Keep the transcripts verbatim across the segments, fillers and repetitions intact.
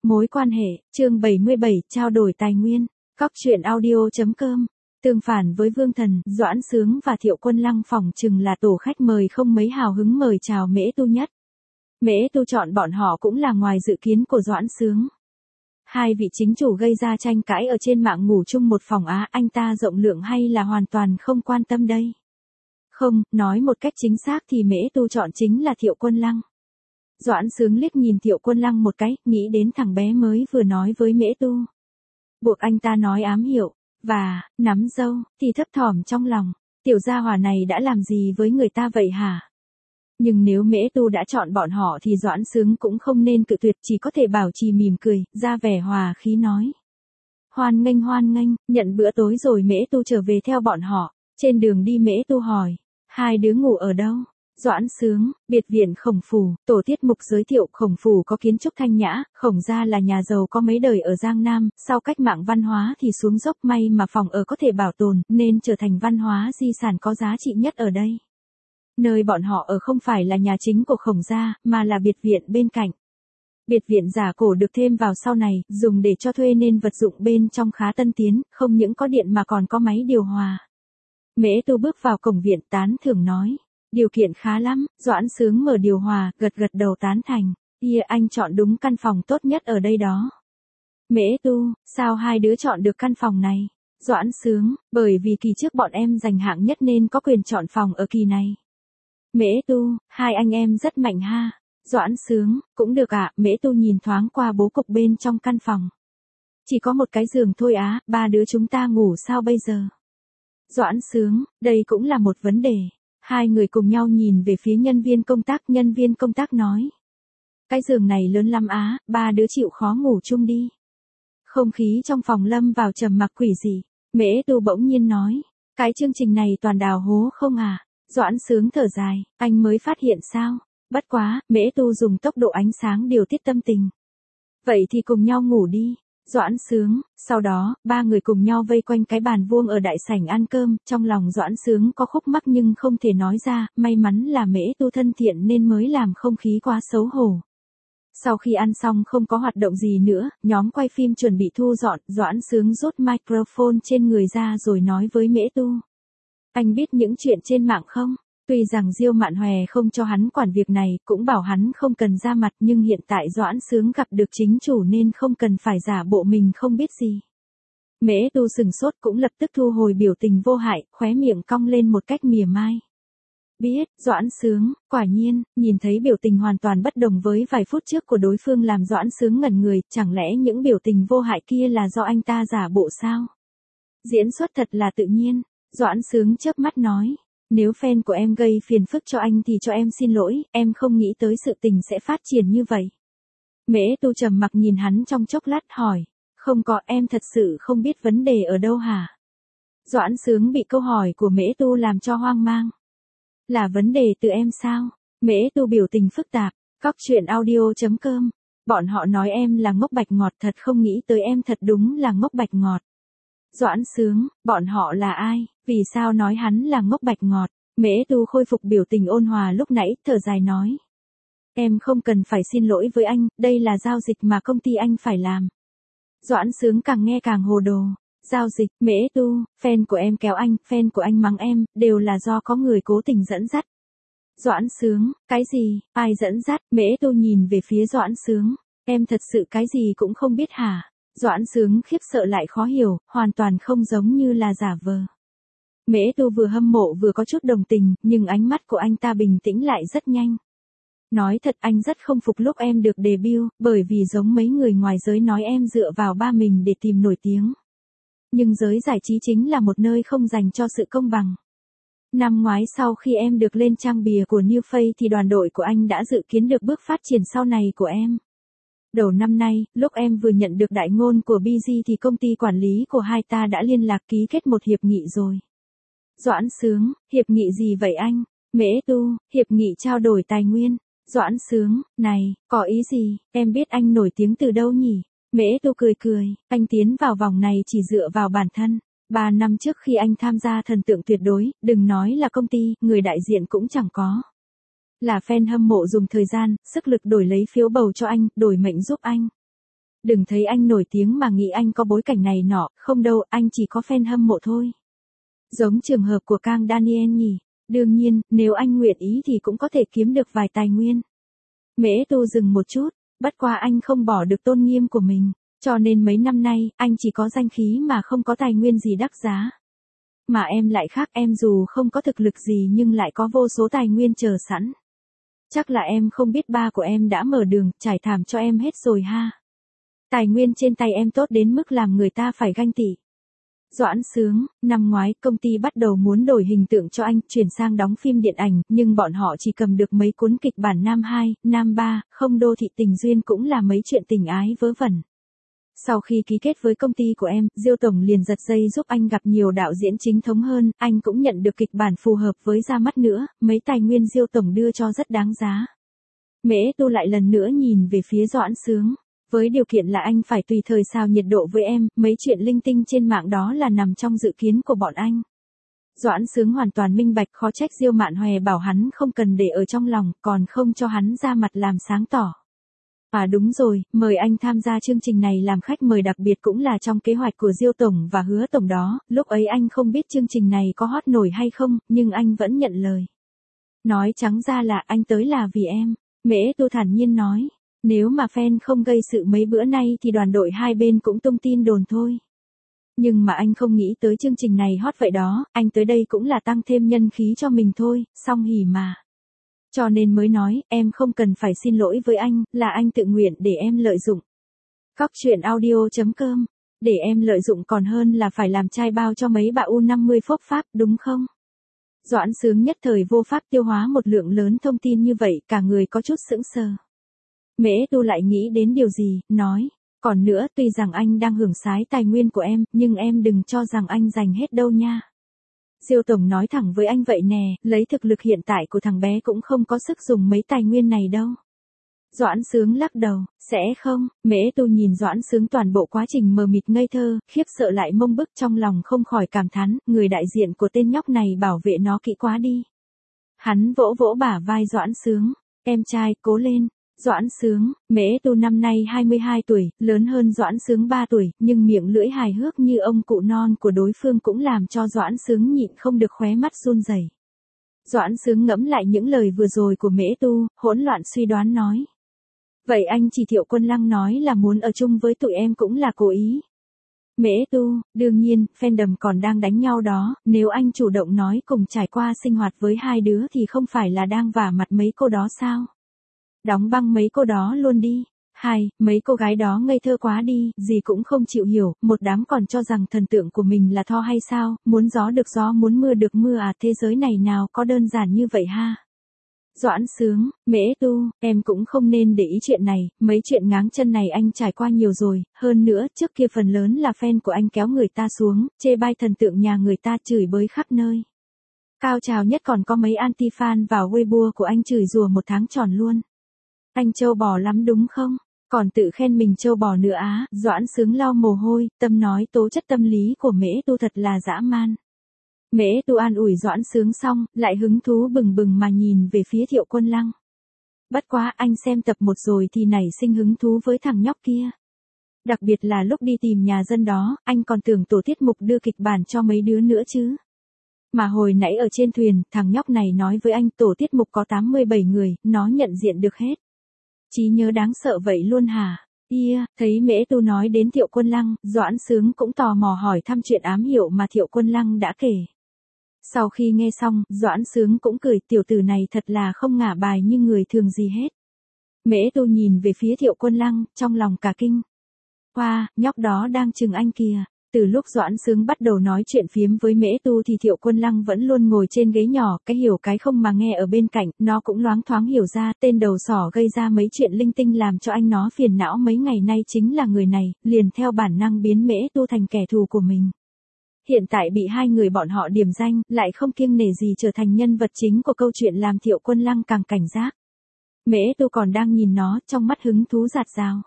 Mối quan hệ, chương bảy mươi bảy, trao đổi tài nguyên. Cóc truyện audio.com. Tương phản với Vương Thần, Doãn Sướng và Thiệu Quân Lăng phỏng chừng là tổ khách mời không mấy hào hứng mời chào Mễ Tu nhất. Mễ Tu chọn bọn họ cũng là ngoài dự kiến của Doãn Sướng. Hai vị chính chủ gây ra tranh cãi ở trên mạng ngủ chung một phòng á, anh ta rộng lượng hay là hoàn toàn không quan tâm đây? Không, nói một cách chính xác thì Mễ Tu chọn chính là Thiệu Quân Lăng. Doãn Sướng liếc nhìn Thiệu Quân Lăng một cái, nghĩ đến thằng bé mới vừa nói với Mễ Tu. Buộc anh ta nói ám hiệu, và, nắm dâu, thì thấp thỏm trong lòng, tiểu gia hỏa này đã làm gì với người ta vậy hả? Nhưng nếu Mễ Tu đã chọn bọn họ thì Doãn Sướng cũng không nên cự tuyệt, chỉ có thể bảo trì mỉm cười, ra vẻ hòa khí nói. Hoan nghênh hoan nghênh, nhận bữa tối rồi Mễ Tu trở về theo bọn họ, trên đường đi Mễ Tu hỏi, hai đứa ngủ ở đâu? Doãn Sướng, biệt viện Khổng Phủ, tổ tiết mục giới thiệu Khổng Phủ có kiến trúc thanh nhã, Khổng gia là nhà giàu có mấy đời ở Giang Nam, sau cách mạng văn hóa thì xuống dốc, may mà phòng ở có thể bảo tồn, nên trở thành văn hóa di sản có giá trị nhất ở đây. Nơi bọn họ ở không phải là nhà chính của Khổng gia, mà là biệt viện bên cạnh. Biệt viện giả cổ được thêm vào sau này, dùng để cho thuê nên vật dụng bên trong khá tân tiến, không những có điện mà còn có máy điều hòa. Mễ Tu bước vào cổng viện tán thưởng nói. Điều kiện khá lắm, Doãn Sướng mở điều hòa, gật gật đầu tán thành. Yeah, anh chọn đúng căn phòng tốt nhất ở đây đó. Mễ Tu, sao hai đứa chọn được căn phòng này? Doãn Sướng, bởi vì kỳ trước bọn em giành hạng nhất nên có quyền chọn phòng ở kỳ này. Mễ Tu, hai anh em rất mạnh ha. Doãn Sướng, cũng được ạ. Mễ Tu nhìn thoáng qua bố cục bên trong căn phòng. Chỉ có một cái giường thôi á, ba đứa chúng ta ngủ sao bây giờ? Doãn Sướng, đây cũng là một vấn đề. Hai người cùng nhau nhìn về phía nhân viên công tác, nhân viên công tác nói. Cái giường này lớn lắm á, ba đứa chịu khó ngủ chung đi. Không khí trong phòng lâm vào trầm mặc quỷ dị. Mễ Tu bỗng nhiên nói. Cái chương trình này toàn đào hố không à? Doãn Sướng thở dài, anh mới phát hiện sao? Bất quá, Mễ Tu dùng tốc độ ánh sáng điều tiết tâm tình. Vậy thì cùng nhau ngủ đi. Doãn Sướng, sau đó, ba người cùng nhau vây quanh cái bàn vuông ở đại sảnh ăn cơm, trong lòng Doãn Sướng có khúc mắc nhưng không thể nói ra, may mắn là Mễ Tu thân thiện nên mới làm không khí quá xấu hổ. Sau khi ăn xong không có hoạt động gì nữa, nhóm quay phim chuẩn bị thu dọn, Doãn Sướng rút microphone trên người ra rồi nói với Mễ Tu. Anh biết những chuyện trên mạng không? Tuy rằng Diêu Mạn Hòe không cho hắn quản việc này, cũng bảo hắn không cần ra mặt, nhưng hiện tại Doãn Sướng gặp được chính chủ nên không cần phải giả bộ mình không biết gì. Mễ Tu sừng sốt cũng lập tức thu hồi biểu tình vô hại, khóe miệng cong lên một cách mỉa mai. Biết, Doãn Sướng, quả nhiên, nhìn thấy biểu tình hoàn toàn bất đồng với vài phút trước của đối phương làm Doãn Sướng ngẩn người, chẳng lẽ những biểu tình vô hại kia là do anh ta giả bộ sao? Diễn xuất thật là tự nhiên, Doãn Sướng chớp mắt nói. Nếu fan của em gây phiền phức cho anh thì cho em xin lỗi, em không nghĩ tới sự tình sẽ phát triển như vậy. Mễ Tu trầm mặc nhìn hắn trong chốc lát hỏi, không có, em thật sự không biết vấn đề ở đâu hả? Doãn Sướng bị câu hỏi của Mễ Tu làm cho hoang mang. Là vấn đề từ em sao? Mễ Tu biểu tình phức tạp, cóc truyện audio.com. Bọn họ nói em là ngốc bạch ngọt, thật không nghĩ tới em thật đúng là ngốc bạch ngọt. Doãn Sướng, bọn họ là ai? Vì sao nói hắn là ngốc bạch ngọt? Mễ Tu khôi phục biểu tình ôn hòa lúc nãy, thở dài nói. Em không cần phải xin lỗi với anh, đây là giao dịch mà công ty anh phải làm. Doãn Sướng càng nghe càng hồ đồ. Giao dịch, Mễ Tu, fan của em kéo anh, fan của anh mắng em, đều là do có người cố tình dẫn dắt. Doãn Sướng, cái gì, ai dẫn dắt? Mễ Tu nhìn về phía Doãn Sướng. Em thật sự cái gì cũng không biết hả? Doãn Sướng khiếp sợ lại khó hiểu, hoàn toàn không giống như là giả vờ. Mễ Tu vừa hâm mộ vừa có chút đồng tình, nhưng ánh mắt của anh ta bình tĩnh lại rất nhanh. Nói thật anh rất không phục lúc em được debut, bởi vì giống mấy người ngoài giới nói em dựa vào ba mình để tìm nổi tiếng. Nhưng giới giải trí chính là một nơi không dành cho sự công bằng. Năm ngoái sau khi em được lên trang bìa của New Face thì đoàn đội của anh đã dự kiến được bước phát triển sau này của em. Đầu năm nay, lúc em vừa nhận được đại ngôn của bê giê thì công ty quản lý của hai ta đã liên lạc ký kết một hiệp nghị rồi. Doãn Sướng, hiệp nghị gì vậy anh? Mễ Tu, hiệp nghị trao đổi tài nguyên. Doãn Sướng, này, có ý gì, em biết anh nổi tiếng từ đâu nhỉ? Mễ Tu cười cười, anh tiến vào vòng này chỉ dựa vào bản thân. Ba năm trước khi anh tham gia Thần Tượng Tuyệt Đối, đừng nói là công ty, người đại diện cũng chẳng có. Là fan hâm mộ dùng thời gian, sức lực đổi lấy phiếu bầu cho anh, đổi mệnh giúp anh. Đừng thấy anh nổi tiếng mà nghĩ anh có bối cảnh này nọ, không đâu, anh chỉ có fan hâm mộ thôi. Giống trường hợp của Kang Daniel nhỉ. Đương nhiên, nếu anh nguyện ý thì cũng có thể kiếm được vài tài nguyên. Mễ Tu dừng một chút, bất qua anh không bỏ được tôn nghiêm của mình, cho nên mấy năm nay, anh chỉ có danh khí mà không có tài nguyên gì đắt giá. Mà em lại khác, em dù không có thực lực gì nhưng lại có vô số tài nguyên chờ sẵn. Chắc là em không biết ba của em đã mở đường, trải thảm cho em hết rồi ha. Tài nguyên trên tay em tốt đến mức làm người ta phải ganh tị. Doãn Sướng, năm ngoái công ty bắt đầu muốn đổi hình tượng cho anh, chuyển sang đóng phim điện ảnh, nhưng bọn họ chỉ cầm được mấy cuốn kịch bản nam hai, nam ba, không đô thị tình duyên cũng là mấy chuyện tình ái vớ vẩn. Sau khi ký kết với công ty của em, Diêu Tổng liền giật dây giúp anh gặp nhiều đạo diễn chính thống hơn, anh cũng nhận được kịch bản phù hợp với ra mắt nữa, mấy tài nguyên Diêu Tổng đưa cho rất đáng giá. Mễ Tu lại lần nữa nhìn về phía Doãn Sướng. Với điều kiện là anh phải tùy thời sao nhiệt độ với em, mấy chuyện linh tinh trên mạng đó là nằm trong dự kiến của bọn anh. Doãn Sướng hoàn toàn minh bạch, khó trách Diêu Mạn Hòe bảo hắn không cần để ở trong lòng, còn không cho hắn ra mặt làm sáng tỏ. À đúng rồi, mời anh tham gia chương trình này làm khách mời đặc biệt cũng là trong kế hoạch của Diêu Tổng và Hứa Tổng đó, lúc ấy anh không biết chương trình này có hot nổi hay không, nhưng anh vẫn nhận lời. Nói trắng ra là anh tới là vì em, Mễ Tu thản nhiên nói. Nếu mà fan không gây sự mấy bữa nay thì đoàn đội hai bên cũng tung tin đồn thôi. Nhưng mà anh không nghĩ tới chương trình này hot vậy đó, anh tới đây cũng là tăng thêm nhân khí cho mình thôi, song hỉ mà. Cho nên mới nói, em không cần phải xin lỗi với anh, là anh tự nguyện để em lợi dụng. Cóc truyện audio chấm com, để em lợi dụng còn hơn là phải làm trai bao cho mấy bà u năm mươi phốc pháp, đúng không? Doãn Sướng nhất thời vô pháp tiêu hóa một lượng lớn thông tin như vậy, cả người có chút sững sờ. Mễ Tu lại nghĩ đến điều gì, nói, còn nữa tuy rằng anh đang hưởng sái tài nguyên của em, nhưng em đừng cho rằng anh dành hết đâu nha. Diêu Tổng nói thẳng với anh vậy nè, lấy thực lực hiện tại của thằng bé cũng không có sức dùng mấy tài nguyên này đâu. Doãn Sướng lắc đầu, sẽ không, Mễ Tu nhìn Doãn Sướng toàn bộ quá trình mờ mịt ngây thơ, khiếp sợ lại mông bức trong lòng không khỏi cảm thán, người đại diện của tên nhóc này bảo vệ nó kỹ quá đi. Hắn vỗ vỗ bả vai Doãn Sướng, em trai, cố lên. Doãn Sướng, Mễ Tu năm nay hai mươi hai tuổi, lớn hơn Doãn Sướng ba tuổi, nhưng miệng lưỡi hài hước như ông cụ non của đối phương cũng làm cho Doãn Sướng nhịn không được khóe mắt run rẩy. Doãn Sướng ngẫm lại những lời vừa rồi của Mễ Tu, hỗn loạn suy đoán nói. Vậy anh chỉ Thiệu Quân Lăng nói là muốn ở chung với tụi em cũng là cố ý. Mễ Tu, đương nhiên, fandom còn đang đánh nhau đó, nếu anh chủ động nói cùng trải qua sinh hoạt với hai đứa thì không phải là đang vả mặt mấy cô đó sao? Đóng băng mấy cô đó luôn đi. Hai, mấy cô gái đó ngây thơ quá đi, gì cũng không chịu hiểu, một đám còn cho rằng thần tượng của mình là Thor hay sao, muốn gió được gió muốn mưa được mưa à, thế giới này nào có đơn giản như vậy ha. Doãn Sướng, Mễ Tu, em cũng không nên để ý chuyện này, mấy chuyện ngáng chân này anh trải qua nhiều rồi, hơn nữa, trước kia phần lớn là fan của anh kéo người ta xuống, chê bai thần tượng nhà người ta chửi bới khắp nơi. Cao trào nhất còn có mấy anti-fan vào Weibo của anh chửi rủa một tháng tròn luôn. Anh trâu bò lắm đúng không? Còn tự khen mình trâu bò nữa á, Doãn Sướng lau mồ hôi, tâm nói tố chất tâm lý của Mễ Tu thật là dã man. Mễ Tu an ủi Doãn Sướng xong, lại hứng thú bừng bừng mà nhìn về phía Thiệu Quân Lăng. Bất quá anh xem tập một rồi thì nảy sinh hứng thú với thằng nhóc kia. Đặc biệt là lúc đi tìm nhà dân đó, anh còn tưởng tổ tiết mục đưa kịch bản cho mấy đứa nữa chứ. Mà hồi nãy ở trên thuyền, thằng nhóc này nói với anh tổ tiết mục có tám mươi bảy người, nó nhận diện được hết. Trí nhớ đáng sợ vậy luôn hả? Yeah, thấy Mễ Tu nói đến Thiệu Quân Lăng, Doãn Sướng cũng tò mò hỏi thăm chuyện ám hiệu mà Thiệu Quân Lăng đã kể. Sau khi nghe xong, Doãn Sướng cũng cười, tiểu tử này thật là không ngả bài như người thường gì hết. Mễ Tu nhìn về phía Thiệu Quân Lăng, trong lòng cả kinh. Wow, nhóc đó đang chừng anh kìa. Từ lúc Doãn Sướng bắt đầu nói chuyện phiếm với Mễ Tu thì Thiệu Quân Lăng vẫn luôn ngồi trên ghế nhỏ, cái hiểu cái không mà nghe ở bên cạnh, nó cũng loáng thoáng hiểu ra, tên đầu sỏ gây ra mấy chuyện linh tinh làm cho anh nó phiền não mấy ngày nay chính là người này, liền theo bản năng biến Mễ Tu thành kẻ thù của mình. Hiện tại bị hai người bọn họ điểm danh, lại không kiêng nể gì trở thành nhân vật chính của câu chuyện làm Thiệu Quân Lăng càng cảnh giác. Mễ Tu còn đang nhìn nó, trong mắt hứng thú rạt rào.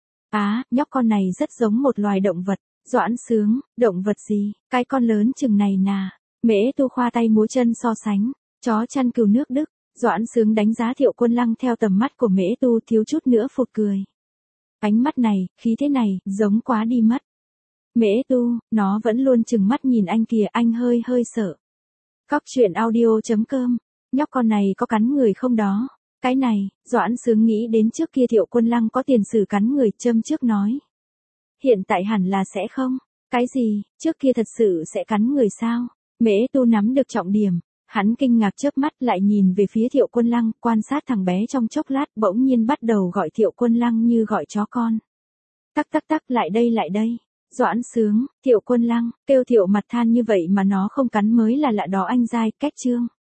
Á, nhóc con này rất giống một loài động vật. Doãn Sướng, động vật gì, cái con lớn chừng này nà. Mễ Tu khoa tay múa chân so sánh, chó chăn cừu nước Đức. Doãn Sướng đánh giá Thiệu Quân Lăng theo tầm mắt của Mễ Tu thiếu chút nữa phụt cười. Ánh mắt này, khí thế này, giống quá đi mất. Mễ Tu, nó vẫn luôn chừng mắt nhìn anh kìa, anh hơi hơi sợ. Cóc truyện audio.com, nhóc con này có cắn người không đó? Cái này, Doãn Sướng nghĩ đến trước kia Thiệu Quân Lăng có tiền sử cắn người, châm trước nói. Hiện tại hẳn là sẽ không. Cái gì, trước kia thật sự sẽ cắn người sao? Mễ Tu nắm được trọng điểm. Hắn kinh ngạc chớp mắt lại nhìn về phía Thiệu Quân Lăng, quan sát thằng bé trong chốc lát, bỗng nhiên bắt đầu gọi Thiệu Quân Lăng như gọi chó con. Tắc tắc tắc, lại đây lại đây. Doãn Sướng, Thiệu Quân Lăng, kêu Thiệu mặt than như vậy mà nó không cắn mới là lạ đó anh giai, cách chương.